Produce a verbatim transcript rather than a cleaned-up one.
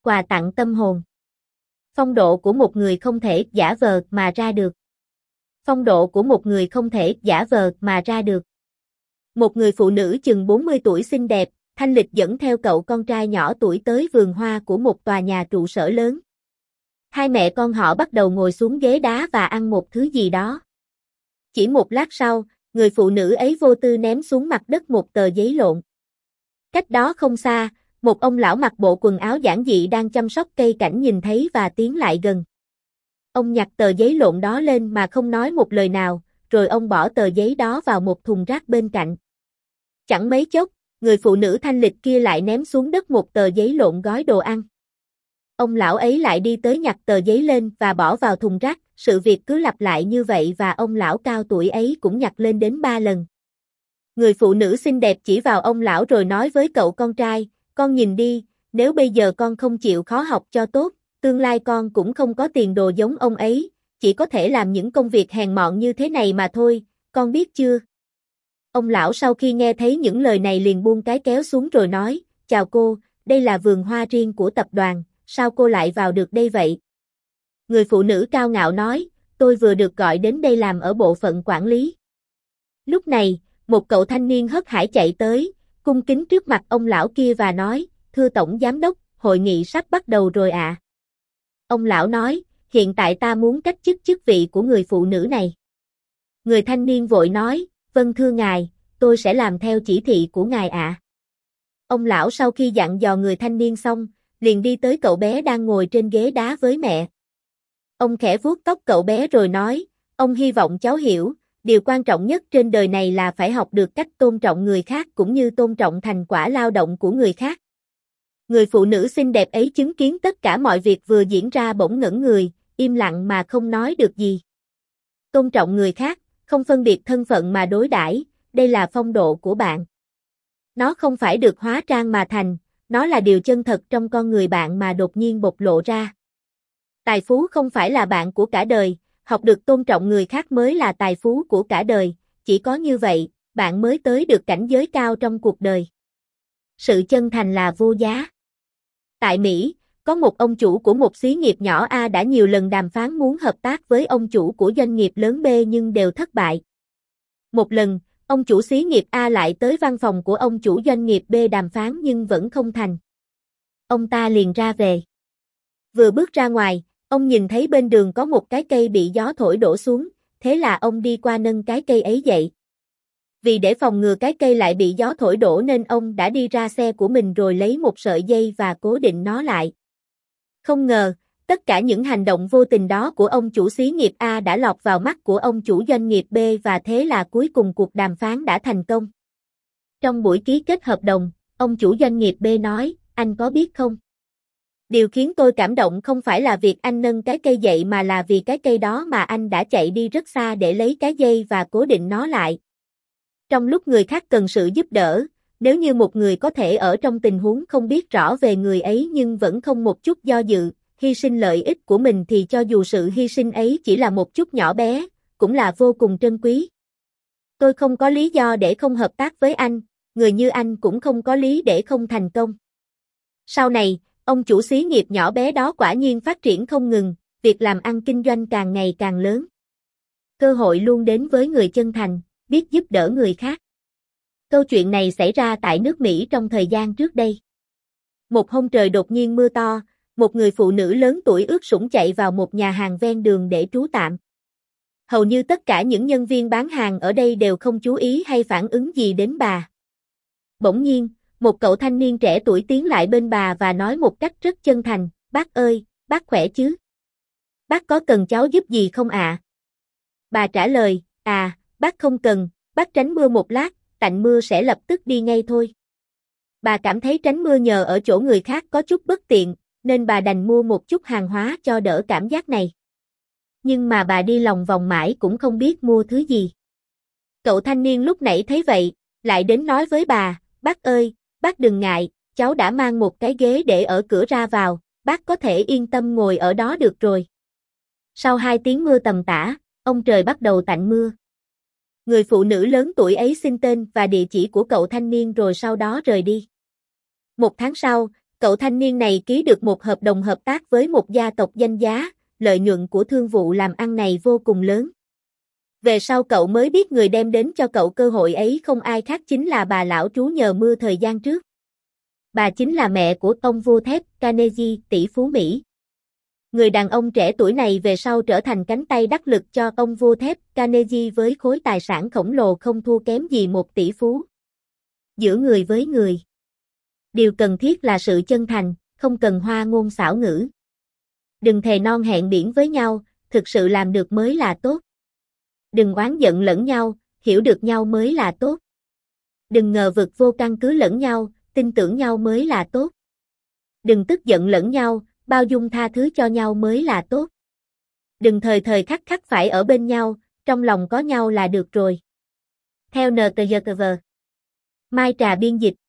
quà tặng tâm hồn. Phong độ của một người không thể giả vờ mà ra được. Phong độ của một người không thể giả vờ mà ra được. Một người phụ nữ chừng bốn mươi tuổi xinh đẹp, thanh lịch dẫn theo cậu con trai nhỏ tuổi tới vườn hoa của một tòa nhà trụ sở lớn. Hai mẹ con họ bắt đầu ngồi xuống ghế đá và ăn một thứ gì đó. Chỉ một lát sau, người phụ nữ ấy vô tư ném xuống mặt đất một tờ giấy lộn. Cách đó không xa, một ông lão mặc bộ quần áo giản dị đang chăm sóc cây cảnh nhìn thấy và tiến lại gần. Ông nhặt tờ giấy lộn đó lên mà không nói một lời nào, rồi ông bỏ tờ giấy đó vào một thùng rác bên cạnh. Chẳng mấy chốc, người phụ nữ thanh lịch kia lại ném xuống đất một tờ giấy lộn gói đồ ăn. Ông lão ấy lại đi tới nhặt tờ giấy lên và bỏ vào thùng rác, sự việc cứ lặp lại như vậy và ông lão cao tuổi ấy cũng nhặt lên đến ba lần. Người phụ nữ xinh đẹp chỉ vào ông lão rồi nói với cậu con trai, con nhìn đi, nếu bây giờ con không chịu khó học cho tốt, tương lai con cũng không có tiền đồ giống ông ấy, chỉ có thể làm những công việc hèn mọn như thế này mà thôi, con biết chưa? Ông lão sau khi nghe thấy những lời này liền buông cái kéo xuống rồi nói, chào cô, đây là vườn hoa riêng của tập đoàn, sao cô lại vào được đây vậy? Người phụ nữ cao ngạo nói, tôi vừa được gọi đến đây làm ở bộ phận quản lý. Lúc này, một cậu thanh niên hớt hải chạy tới, cung kính trước mặt ông lão kia và nói, thưa tổng giám đốc, hội nghị sắp bắt đầu rồi ạ. À. Ông lão nói, hiện tại ta muốn cách chức chức vị của người phụ nữ này. Người thanh niên vội nói, vâng thưa ngài, tôi sẽ làm theo chỉ thị của ngài ạ. À. Ông lão sau khi dặn dò người thanh niên xong, liền đi tới cậu bé đang ngồi trên ghế đá với mẹ. Ông khẽ vuốt tóc cậu bé rồi nói, ông hy vọng cháu hiểu, điều quan trọng nhất trên đời này là phải học được cách tôn trọng người khác cũng như tôn trọng thành quả lao động của người khác. Người phụ nữ xinh đẹp ấy chứng kiến tất cả mọi việc vừa diễn ra bỗng ngẩn người, im lặng mà không nói được gì. Tôn trọng người khác, không phân biệt thân phận mà đối đãi, đây là phong độ của bạn. Nó không phải được hóa trang mà thành, nó là điều chân thật trong con người bạn mà đột nhiên bộc lộ ra. Tài phú không phải là bạn của cả đời, học được tôn trọng người khác mới là tài phú của cả đời, chỉ có như vậy, bạn mới tới được cảnh giới cao trong cuộc đời. Sự chân thành là vô giá. Tại Mỹ, có một ông chủ của một xí nghiệp nhỏ A đã nhiều lần đàm phán muốn hợp tác với ông chủ của doanh nghiệp lớn B nhưng đều thất bại. Một lần, ông chủ xí nghiệp A lại tới văn phòng của ông chủ doanh nghiệp B đàm phán nhưng vẫn không thành. Ông ta liền ra về. Vừa bước ra ngoài, ông nhìn thấy bên đường có một cái cây bị gió thổi đổ xuống, thế là ông đi qua nâng cái cây ấy dậy. Vì để phòng ngừa cái cây lại bị gió thổi đổ nên ông đã đi ra xe của mình rồi lấy một sợi dây và cố định nó lại. Không ngờ, tất cả những hành động vô tình đó của ông chủ xí nghiệp A đã lọt vào mắt của ông chủ doanh nghiệp B và thế là cuối cùng cuộc đàm phán đã thành công. Trong buổi ký kết hợp đồng, ông chủ doanh nghiệp B nói, anh có biết không? Điều khiến tôi cảm động không phải là việc anh nâng cái cây dậy mà là vì cái cây đó mà anh đã chạy đi rất xa để lấy cái dây và cố định nó lại. Trong lúc người khác cần sự giúp đỡ, nếu như một người có thể ở trong tình huống không biết rõ về người ấy nhưng vẫn không một chút do dự, hy sinh lợi ích của mình thì cho dù sự hy sinh ấy chỉ là một chút nhỏ bé, cũng là vô cùng trân quý. Tôi không có lý do để không hợp tác với anh, người như anh cũng không có lý để không thành công. Sau này, ông chủ xí nghiệp nhỏ bé đó quả nhiên phát triển không ngừng, việc làm ăn kinh doanh càng ngày càng lớn. Cơ hội luôn đến với người chân thành, biết giúp đỡ người khác. Câu chuyện này xảy ra tại nước Mỹ trong thời gian trước đây. Một hôm trời đột nhiên mưa to, một người phụ nữ lớn tuổi ướt sũng chạy vào một nhà hàng ven đường để trú tạm. Hầu như tất cả những nhân viên bán hàng ở đây đều không chú ý hay phản ứng gì đến bà. Bỗng nhiên, một cậu thanh niên trẻ tuổi tiến lại bên bà và nói một cách rất chân thành, bác ơi, bác khỏe chứ? Bác có cần cháu giúp gì không ạ? À? Bà trả lời, à, bác không cần, bác tránh mưa một lát, tạnh mưa sẽ lập tức đi ngay thôi. Bà cảm thấy tránh mưa nhờ ở chỗ người khác có chút bất tiện, nên bà đành mua một chút hàng hóa cho đỡ cảm giác này. Nhưng mà bà đi lòng vòng mãi cũng không biết mua thứ gì. Cậu thanh niên lúc nãy thấy vậy, lại đến nói với bà, bác ơi, bác đừng ngại, cháu đã mang một cái ghế để ở cửa ra vào, bác có thể yên tâm ngồi ở đó được rồi. Sau hai tiếng mưa tầm tã, ông trời bắt đầu tạnh mưa. Người phụ nữ lớn tuổi ấy xin tên và địa chỉ của cậu thanh niên rồi sau đó rời đi. Một tháng sau, Cậu thanh niên này ký được một hợp đồng hợp tác với một gia tộc danh giá, lợi nhuận của thương vụ làm ăn này vô cùng lớn. Về sau cậu mới biết người đem đến cho cậu cơ hội ấy không ai khác chính là bà lão trú nhờ mưa thời gian trước. Bà chính là mẹ của ông vua thép Carnegie, tỷ phú Mỹ. Người đàn ông trẻ tuổi này về sau trở thành cánh tay đắc lực cho ông vua thép Carnegie với khối tài sản khổng lồ không thua kém gì một tỷ phú. Giữa người với người, điều cần thiết là sự chân thành, không cần hoa ngôn xảo ngữ. Đừng thề non hẹn biển với nhau, thực sự làm được mới là tốt. Đừng oán giận lẫn nhau, hiểu được nhau mới là tốt. Đừng ngờ vực vô căn cứ lẫn nhau, tin tưởng nhau mới là tốt. Đừng tức giận lẫn nhau, bao dung tha thứ cho nhau mới là tốt. Đừng thời thời khắc khắc phải ở bên nhau, trong lòng có nhau là được rồi. Theo en tê giê tê vê. Mai Trà biên dịch.